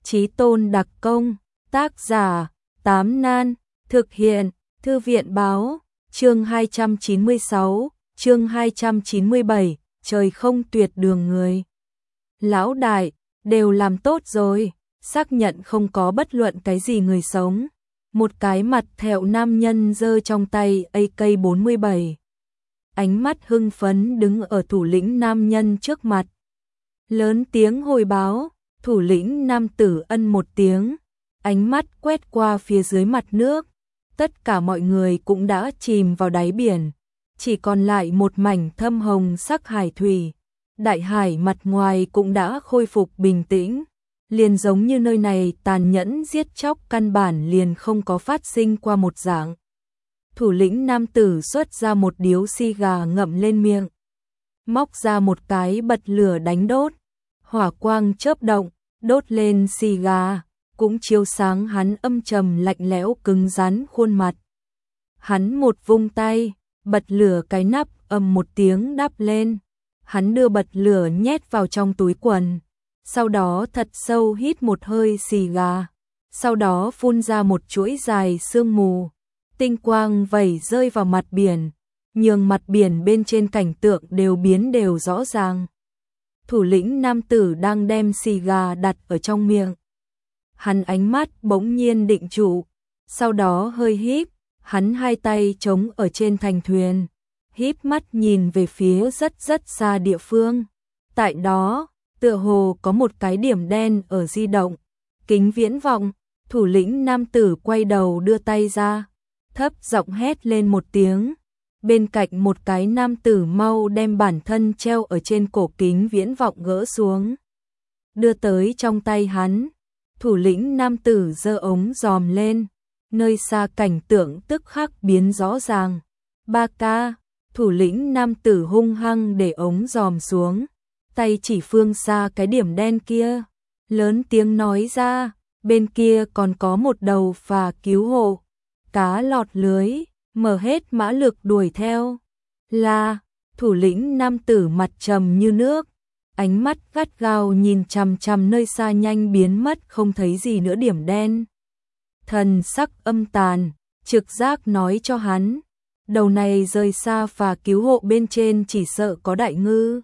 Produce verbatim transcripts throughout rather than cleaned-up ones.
Chí Tôn đặc công, tác giả, Tám Nan, thực hiện, Thư viện báo, chương hai trăm chín mươi sáu, chương hai trăm chín mươi bảy, trời không tuyệt đường người. Lão đại, đều làm tốt rồi, xác nhận không có bất luận cái gì người sống. Một cái mặt thẹo nam nhân giơ trong tay A K bốn mươi bảy. Ánh mắt hưng phấn đứng ở thủ lĩnh nam nhân trước mặt. Lớn tiếng hồi báo, thủ lĩnh nam tử ân một tiếng, ánh mắt quét qua phía dưới mặt nước. Tất cả mọi người cũng đã chìm vào đáy biển, chỉ còn lại một mảnh thâm hồng sắc hải thủy. Đại hải mặt ngoài cũng đã khôi phục bình tĩnh, liền giống như nơi này tàn nhẫn giết chóc căn bản liền không có phát sinh qua một dạng. Thủ lĩnh nam tử xuất ra một điếu xì gà ngậm lên miệng, móc ra một cái bật lửa đánh đốt, hỏa quang chớp động, đốt lên xì gà, cũng chiếu sáng hắn âm trầm lạnh lẽo cứng rắn khuôn mặt. Hắn một vung tay, bật lửa cái nắp ầm một tiếng đắp lên, hắn đưa bật lửa nhét vào trong túi quần, sau đó thật sâu hít một hơi xì gà, sau đó phun ra một chuỗi dài sương mù, tinh quang vẩy rơi vào mặt biển, nhường mặt biển bên trên cảnh tượng đều biến đều rõ ràng. Thủ lĩnh nam tử đang đem xì gà đặt ở trong miệng. Hắn ánh mắt bỗng nhiên định trụ, sau đó hơi híp, hắn hai tay chống ở trên thành thuyền, híp mắt nhìn về phía rất rất xa địa phương. Tại đó, tựa hồ có một cái điểm đen ở di động. Kính viễn vọng, thủ lĩnh nam tử quay đầu đưa tay ra, thấp giọng hét lên một tiếng. Bên cạnh một cái nam tử mau đem bản thân treo ở trên cổ kính viễn vọng gỡ xuống, đưa tới trong tay hắn. Thủ lĩnh nam tử giơ ống dòm lên, nơi xa cảnh tượng tức khắc biến rõ ràng. Ba ca, thủ lĩnh nam tử hung hăng để ống dòm xuống, tay chỉ phương xa cái điểm đen kia, lớn tiếng nói ra, bên kia còn có một đầu phà cứu hộ, cá lọt lưới, mở hết mã lực đuổi theo. Là, thủ lĩnh nam tử mặt trầm như nước, ánh mắt gắt gao nhìn chằm chằm nơi xa nhanh biến mất không thấy gì nữa điểm đen. Thần sắc âm tàn, trực giác nói cho hắn, đầu này rời xa phà cứu hộ bên trên chỉ sợ có đại ngư.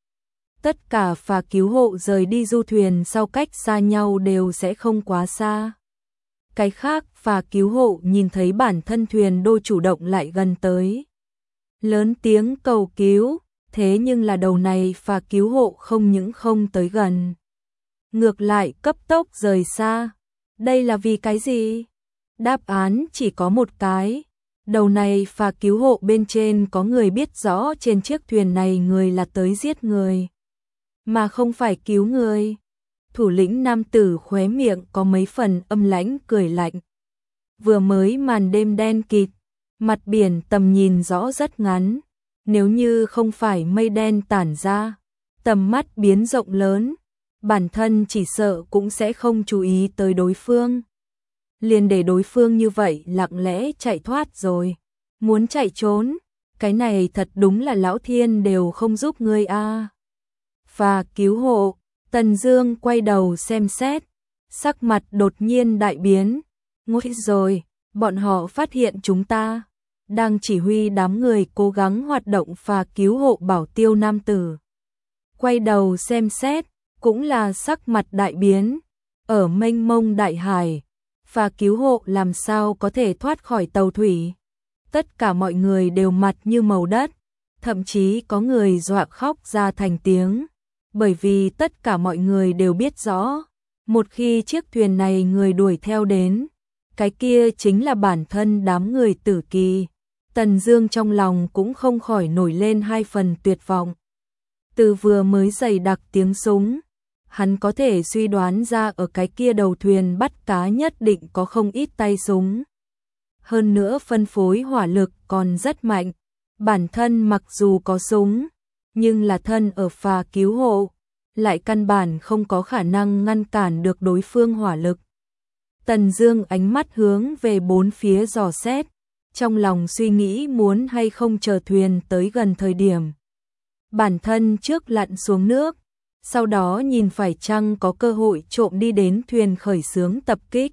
Tất cả phà cứu hộ rời đi du thuyền sau cách xa nhau đều sẽ không quá xa. Cái khác phà cứu hộ nhìn thấy bản thân thuyền đô chủ động lại gần tới, lớn tiếng cầu cứu. Thế nhưng là đầu này phà cứu hộ không những không tới gần, ngược lại cấp tốc rời xa. Đây là vì cái gì? Đáp án chỉ có một cái. Đầu này phà cứu hộ bên trên có người biết rõ trên chiếc thuyền này người là tới giết người, mà không phải cứu người. Thủ lĩnh nam tử khóe miệng có mấy phần âm lãnh cười lạnh. Vừa mới màn đêm đen kịt, mặt biển tầm nhìn rõ rất ngắn. Nếu như không phải mây đen tản ra, tầm mắt biến rộng lớn, bản thân chỉ sợ cũng sẽ không chú ý tới đối phương. Liền để đối phương như vậy lặng lẽ chạy thoát rồi. Muốn chạy trốn, cái này thật đúng là lão thiên đều không giúp ngươi a. À. Phà cứu hộ, Tần Dương quay đầu xem xét, sắc mặt đột nhiên đại biến. Nguy rồi, bọn họ phát hiện chúng ta. Đang chỉ huy đám người cố gắng hoạt động phà cứu hộ bảo tiêu nam tử. Quay đầu xem xét, cũng là sắc mặt đại biến. Ở mênh mông đại hải, phà cứu hộ làm sao có thể thoát khỏi tàu thủy. Tất cả mọi người đều mặt như màu đất, thậm chí có người dọa khóc ra thành tiếng. Bởi vì tất cả mọi người đều biết rõ, một khi chiếc thuyền này người đuổi theo đến, cái kia chính là bản thân đám người tử kỳ. Tần Dương trong lòng cũng không khỏi nổi lên hai phần tuyệt vọng. Từ vừa mới dày đặc tiếng súng, hắn có thể suy đoán ra ở cái kia đầu thuyền bắt cá nhất định có không ít tay súng. Hơn nữa phân phối hỏa lực còn rất mạnh. Bản thân mặc dù có súng, nhưng là thân ở phà cứu hộ, lại căn bản không có khả năng ngăn cản được đối phương hỏa lực. Tần Dương ánh mắt hướng về bốn phía dò xét, trong lòng suy nghĩ muốn hay không chờ thuyền tới gần thời điểm. Bản thân trước lặn xuống nước, sau đó nhìn phải chăng có cơ hội trộm đi đến thuyền khởi xướng tập kích.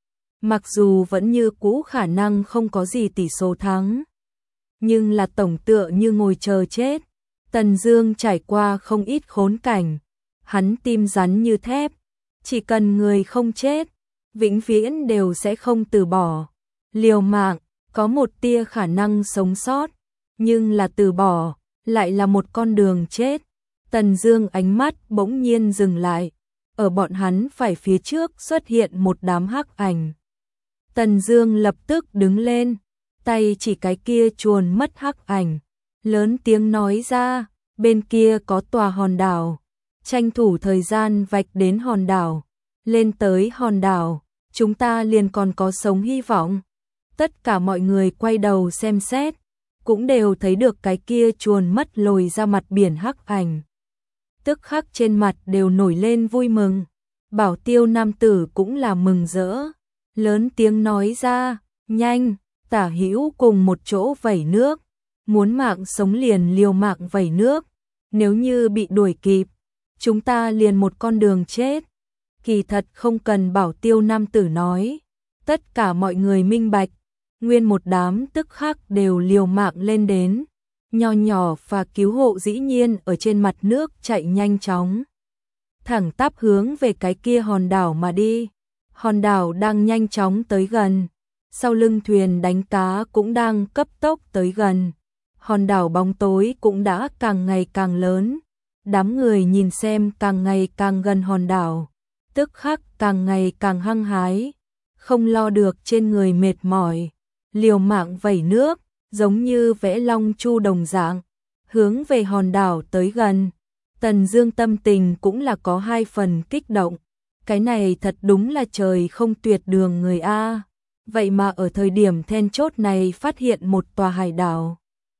Mặc dù vẫn như cũ khả năng không có gì tỷ số thắng, nhưng là tổng tựa như ngồi chờ chết. Tần Dương trải qua không ít khốn cảnh, hắn tim rắn như thép, chỉ cần người không chết, vĩnh viễn đều sẽ không từ bỏ. Liều mạng, có một tia khả năng sống sót, nhưng là từ bỏ, lại là một con đường chết. Tần Dương ánh mắt bỗng nhiên dừng lại, ở bọn hắn phải phía trước xuất hiện một đám hắc ảnh. Tần Dương lập tức đứng lên, tay chỉ cái kia chuồn mất hắc ảnh, lớn tiếng nói ra, bên kia có tòa hòn đảo, tranh thủ thời gian vạch đến hòn đảo, lên tới hòn đảo, chúng ta liền còn có sống hy vọng. Tất cả mọi người quay đầu xem xét, cũng đều thấy được cái kia chuồn mất lồi ra mặt biển hắc ảnh. Tức khắc trên mặt đều nổi lên vui mừng. Bảo Tiêu nam tử cũng là mừng rỡ, lớn tiếng nói ra, nhanh, tả hữu cùng một chỗ vẩy nước, muốn mạng sống liền liều mạng vẩy nước, nếu như bị đuổi kịp, chúng ta liền một con đường chết. Kỳ thật không cần Bảo Tiêu nam tử nói, tất cả mọi người minh bạch, nguyên một đám tức khắc đều liều mạng lên đến, nho nhỏ và cứu hộ dĩ nhiên ở trên mặt nước chạy nhanh chóng, thẳng tắp hướng về cái kia hòn đảo mà đi. Hòn đảo đang nhanh chóng tới gần, sau lưng thuyền đánh cá cũng đang cấp tốc tới gần. Hòn đảo bóng tối cũng đã càng ngày càng lớn, đám người nhìn xem càng ngày càng gần hòn đảo, tức khắc càng ngày càng hăng hái, không lo được trên người mệt mỏi, liều mạng vẩy nước, giống như vẽ long chu đồng dạng, hướng về hòn đảo tới gần. Tần Dương tâm tình cũng là có hai phần kích động, cái này thật đúng là trời không tuyệt đường người a, vậy mà ở thời điểm then chốt này phát hiện một tòa hải đảo.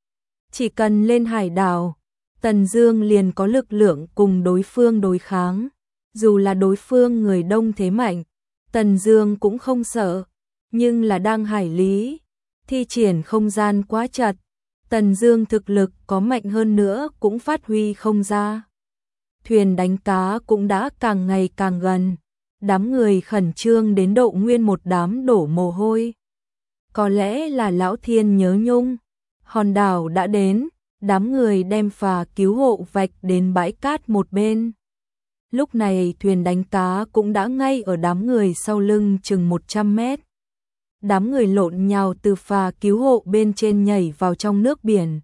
Chỉ cần lên hải đảo, Tần Dương liền có lực lượng cùng đối phương đối kháng, dù là đối phương người đông thế mạnh, Tần Dương cũng không sợ, nhưng là đang hải lý, thi triển không gian quá chật, Tần Dương thực lực có mạnh hơn nữa cũng phát huy không ra. Thuyền đánh cá cũng đã càng ngày càng gần, đám người khẩn trương đến độ nguyên một đám đổ mồ hôi. Có lẽ là lão thiên nhớ nhung, hòn đảo đã đến, đám người đem phà cứu hộ vạch đến bãi cát một bên. Lúc này thuyền đánh cá cũng đã ngay ở đám người sau lưng chừng một trăm mét. Đám người lộn nhào từ phà cứu hộ bên trên nhảy vào trong nước biển.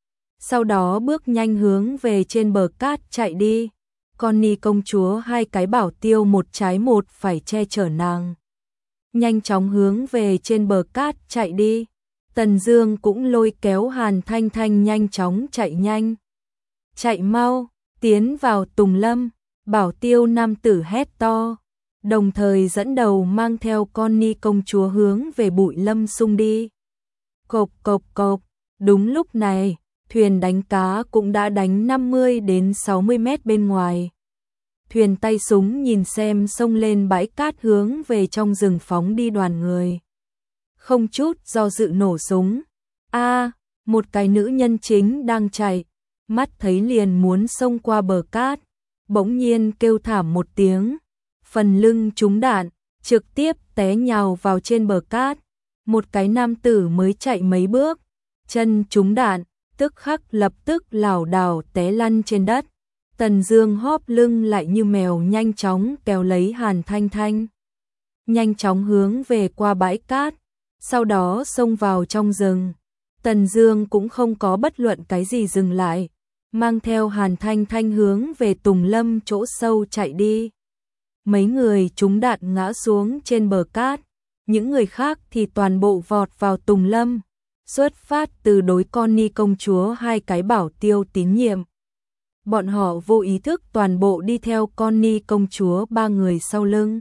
Sau đó bước nhanh hướng về trên bờ cát chạy đi. Connie công chúa hai cái bảo tiêu một trái một phải che chở nàng. Nhanh chóng hướng về trên bờ cát chạy đi. Tần Dương cũng lôi kéo Hàn Thanh Thanh nhanh chóng chạy nhanh. Chạy mau, tiến vào Tùng Lâm, bảo tiêu nam tử hét to, đồng thời dẫn đầu mang theo Connie công chúa hướng về bụi lâm xung đi. Cộp cộp cộp, đúng lúc này, thuyền đánh cá cũng đã đánh năm mươi đến sáu mươi mét bên ngoài. Thuyền tay súng nhìn xem xông lên bãi cát hướng về trong rừng phóng đi đoàn người. Không chút do dự nổ súng. A, một cái nữ nhân chính đang chạy, mắt thấy liền muốn xông qua bờ cát, bỗng nhiên kêu thảm một tiếng, phần lưng trúng đạn, trực tiếp té nhào vào trên bờ cát. Một cái nam tử mới chạy mấy bước, chân trúng đạn, tức khắc lập tức lảo đảo té lăn trên đất. Tần Dương hóp lưng lại như mèo nhanh chóng kéo lấy Hàn Thanh Thanh, nhanh chóng hướng về qua bãi cát, sau đó xông vào trong rừng. Tần Dương cũng không có bất luận cái gì dừng lại, mang theo Hàn Thanh Thanh hướng về Tùng Lâm chỗ sâu chạy đi. Mấy người trúng đạn ngã xuống trên bờ cát, những người khác thì toàn bộ vọt vào Tùng Lâm, xuất phát từ đối Connie công chúa hai cái bảo tiêu tín nhiệm. Bọn họ vô ý thức toàn bộ đi theo Connie công chúa ba người sau lưng.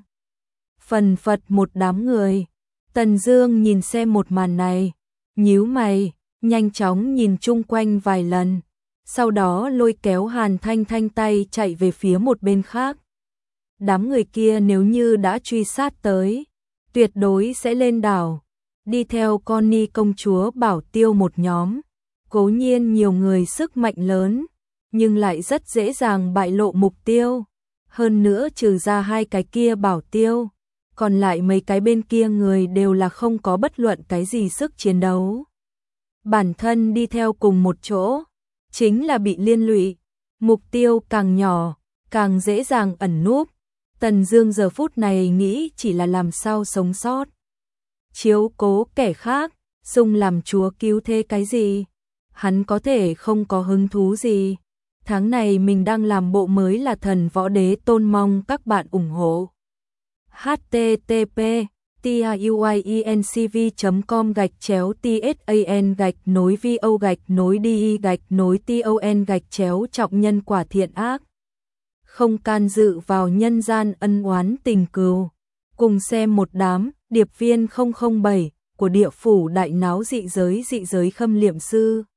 Phần phật một đám người. Tần Dương nhìn xem một màn này, nhíu mày, nhanh chóng nhìn chung quanh vài lần, sau đó lôi kéo Hàn Thanh Thanh tay chạy về phía một bên khác. Đám người kia nếu như đã truy sát tới, tuyệt đối sẽ lên đảo, đi theo Connie công chúa bảo tiêu một nhóm. Cố nhiên nhiều người sức mạnh lớn, nhưng lại rất dễ dàng bại lộ mục tiêu. Hơn nữa trừ ra hai cái kia bảo tiêu, còn lại mấy cái bên kia người đều là không có bất luận cái gì sức chiến đấu. Bản thân đi theo cùng một chỗ, chính là bị liên lụy, mục tiêu càng nhỏ, càng dễ dàng ẩn núp. Tần Dương giờ phút này nghĩ chỉ là làm sao sống sót. Chiếu cố kẻ khác, xung làm chúa cứu thế cái gì? Hắn có thể không có hứng thú gì. Tháng này mình đang làm bộ mới là Thần Võ Đế Tôn, mong các bạn ủng hộ. h t t p tiuyencv chấm com gạch chéo tsan gạch nối vo gạch nối đi gạch nối ton gạch chéo trọng nhân quả thiện ác. Không can dự vào nhân gian ân oán tình cừu. Cùng xem một đám điệp viên không không bảy của địa phủ đại náo dị giới dị giới Khâm Liệm Sư.